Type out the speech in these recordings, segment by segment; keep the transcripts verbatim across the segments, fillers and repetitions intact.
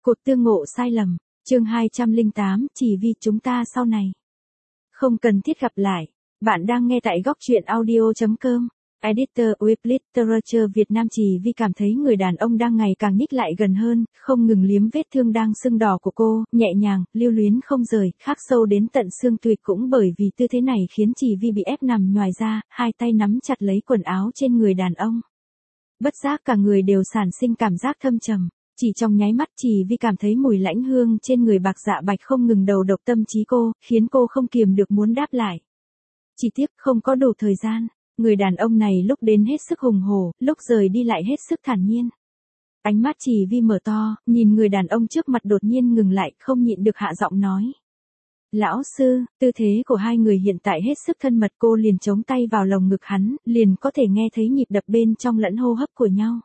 Cuộc tương ngộ sai lầm, chương hai trăm lẻ tám, chỉ vì chúng ta sau này không cần thiết gặp lại. Bạn đang nghe tại góc truyện audio chấm com. Editor with Literature Việt Nam. Chỉ vì cảm thấy người đàn ông đang ngày càng nhích lại gần hơn, không ngừng liếm vết thương đang sưng đỏ của cô, nhẹ nhàng, lưu luyến không rời, khắc sâu đến tận xương tủy. Cũng bởi vì tư thế này khiến Chỉ Vi bị ép nằm nhoài ra, hai tay nắm chặt lấy quần áo trên người đàn ông. Bất giác cả người đều sản sinh cảm giác thâm trầm. Chỉ trong nháy mắt Chỉ Vi cảm thấy mùi lãnh hương trên người Bạc Dạ Bạch không ngừng đầu độc tâm trí cô, khiến cô không kiềm được muốn đáp lại. Chỉ tiếc không có đủ thời gian. Người đàn ông này lúc đến hết sức hùng hổ, lúc rời đi lại hết sức thản nhiên. Ánh mắt Chỉ Vi mở to, nhìn người đàn ông trước mặt đột nhiên ngừng lại, không nhịn được hạ giọng nói. Lão sư, tư thế của hai người hiện tại hết sức thân mật, cô liền chống tay vào lồng ngực hắn, liền có thể nghe thấy nhịp đập bên trong lẫn hô hấp của nhau.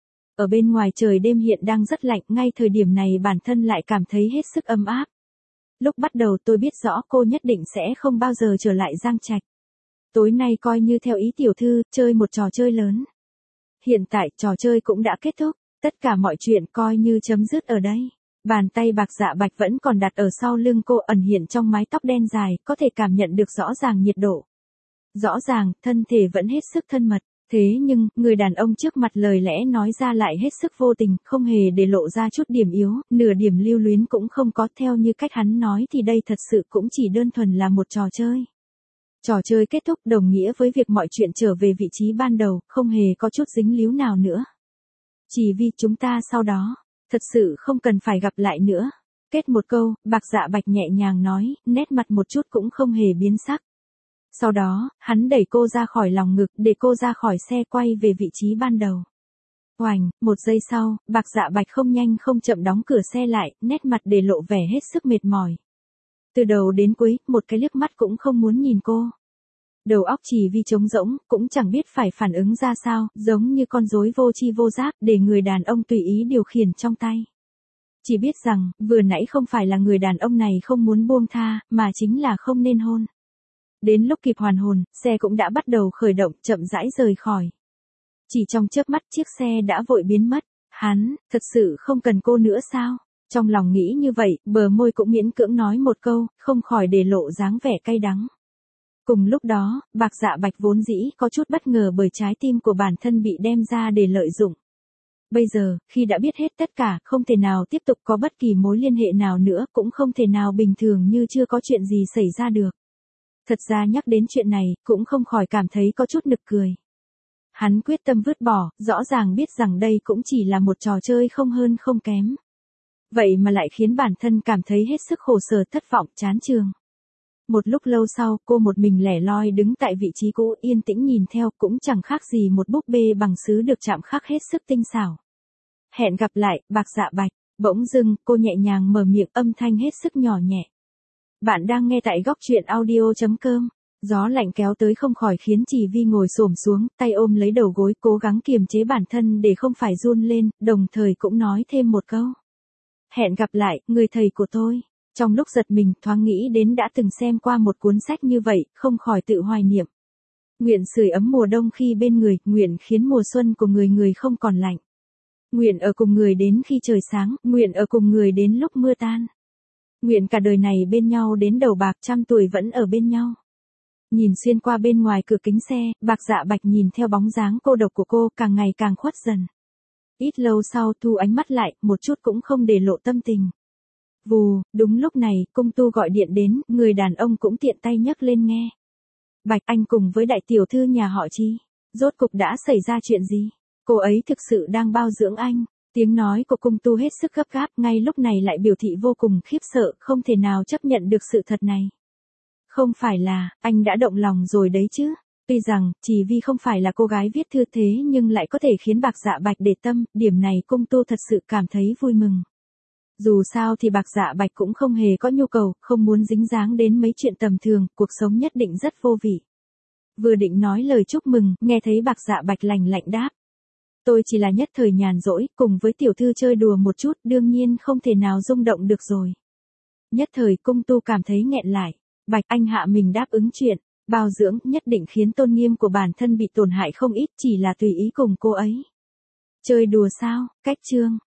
Ở bên ngoài trời đêm hiện đang rất lạnh, ngay thời điểm này bản thân lại cảm thấy hết sức ấm áp. Lúc bắt đầu tôi biết rõ cô nhất định sẽ không bao giờ trở lại Giang Trạch. Tối nay coi như theo ý tiểu thư, chơi một trò chơi lớn. Hiện tại trò chơi cũng đã kết thúc, tất cả mọi chuyện coi như chấm dứt ở đây. Bàn tay Bạc Dạ Bạch vẫn còn đặt ở sau lưng cô, ẩn hiện trong mái tóc đen dài, có thể cảm nhận được rõ ràng nhiệt độ. Rõ ràng, thân thể vẫn hết sức thân mật, thế nhưng, người đàn ông trước mặt lời lẽ nói ra lại hết sức vô tình, không hề để lộ ra chút điểm yếu, nửa điểm lưu luyến cũng không có. Theo như cách hắn nói thì đây thật sự cũng chỉ đơn thuần là một trò chơi. Trò chơi kết thúc đồng nghĩa với việc mọi chuyện trở về vị trí ban đầu, không hề có chút dính líu nào nữa. Chỉ vì chúng ta sau đó, thật sự không cần phải gặp lại nữa. Kết một câu, Bạc Dạ Bạch nhẹ nhàng nói, nét mặt một chút cũng không hề biến sắc. Sau đó, hắn đẩy cô ra khỏi lòng ngực, để cô ra khỏi xe quay về vị trí ban đầu. Oành, một giây sau, Bạc Dạ Bạch không nhanh không chậm đóng cửa xe lại, nét mặt để lộ vẻ hết sức mệt mỏi. Từ đầu đến cuối, một cái liếc mắt cũng không muốn nhìn cô. Đầu óc Chỉ Vi trống rỗng, cũng chẳng biết phải phản ứng ra sao, giống như con rối vô tri vô giác, để người đàn ông tùy ý điều khiển trong tay. Chỉ biết rằng, vừa nãy không phải là người đàn ông này không muốn buông tha, mà chính là không nên hôn. Đến lúc kịp hoàn hồn, xe cũng đã bắt đầu khởi động, chậm rãi rời khỏi. Chỉ trong chớp mắt chiếc xe đã vội biến mất. Hắn, thật sự không cần cô nữa sao? Trong lòng nghĩ như vậy, bờ môi cũng miễn cưỡng nói một câu, không khỏi để lộ dáng vẻ cay đắng. Cùng lúc đó, Bạc Dạ Bạch vốn dĩ có chút bất ngờ bởi trái tim của bản thân bị đem ra để lợi dụng. Bây giờ, khi đã biết hết tất cả, không thể nào tiếp tục có bất kỳ mối liên hệ nào nữa, cũng không thể nào bình thường như chưa có chuyện gì xảy ra được. Thật ra nhắc đến chuyện này, cũng không khỏi cảm thấy có chút nực cười. Hắn quyết tâm vứt bỏ, rõ ràng biết rằng đây cũng chỉ là một trò chơi không hơn không kém. Vậy mà lại khiến bản thân cảm thấy hết sức khổ sở, thất vọng, chán chường. Một lúc lâu sau, cô một mình lẻ loi đứng tại vị trí cũ, yên tĩnh nhìn theo, cũng chẳng khác gì một búp bê bằng sứ được chạm khắc hết sức tinh xảo. Hẹn gặp lại, Bạc Dạ Bạch. Bỗng dưng, cô nhẹ nhàng mở miệng, âm thanh hết sức nhỏ nhẹ. Bạn đang nghe tại góc truyện audio chấm com. Gió lạnh kéo tới không khỏi khiến Chỉ Vi ngồi xổm xuống, tay ôm lấy đầu gối, cố gắng kiềm chế bản thân để không phải run lên, đồng thời cũng nói thêm một câu. Hẹn gặp lại, người thầy của tôi. Trong lúc giật mình, thoáng nghĩ đến đã từng xem qua một cuốn sách như vậy, không khỏi tự hoài niệm. Nguyện sưởi ấm mùa đông khi bên người, nguyện khiến mùa xuân của người người không còn lạnh. Nguyện ở cùng người đến khi trời sáng, nguyện ở cùng người đến lúc mưa tan. Nguyện cả đời này bên nhau đến đầu bạc, trăm tuổi vẫn ở bên nhau. Nhìn xuyên qua bên ngoài cửa kính xe, Bạc Dạ Bạch nhìn theo bóng dáng cô độc của cô, càng ngày càng khuất dần. Ít lâu sau thu ánh mắt lại, một chút cũng không để lộ tâm tình. Vù, đúng lúc này, cung tu gọi điện đến, người đàn ông cũng tiện tay nhấc lên nghe. Bạch, anh cùng với đại tiểu thư nhà họ Chi, rốt cục đã xảy ra chuyện gì? Cô ấy thực sự đang bao dưỡng anh. Tiếng nói của cung tu hết sức gấp gáp, ngay lúc này lại biểu thị vô cùng khiếp sợ, không thể nào chấp nhận được sự thật này. Không phải là, anh đã động lòng rồi đấy chứ. Tuy rằng, Chỉ Vi không phải là cô gái viết thư thế nhưng lại có thể khiến Bạc Dạ Bạch để tâm, điểm này cung tu thật sự cảm thấy vui mừng. Dù sao thì Bạc Dạ Bạch cũng không hề có nhu cầu, không muốn dính dáng đến mấy chuyện tầm thường, cuộc sống nhất định rất vô vị. Vừa định nói lời chúc mừng, nghe thấy Bạc Dạ Bạch lạnh lạnh đáp. Tôi chỉ là nhất thời nhàn rỗi, cùng với tiểu thư chơi đùa một chút, đương nhiên không thể nào rung động được rồi. Nhất thời cung tu cảm thấy nghẹn lại. Bạch, anh hạ mình đáp ứng chuyện, bao dưỡng, nhất định khiến tôn nghiêm của bản thân bị tổn hại không ít, chỉ là tùy ý cùng cô ấy. Chơi đùa sao? Cách chương.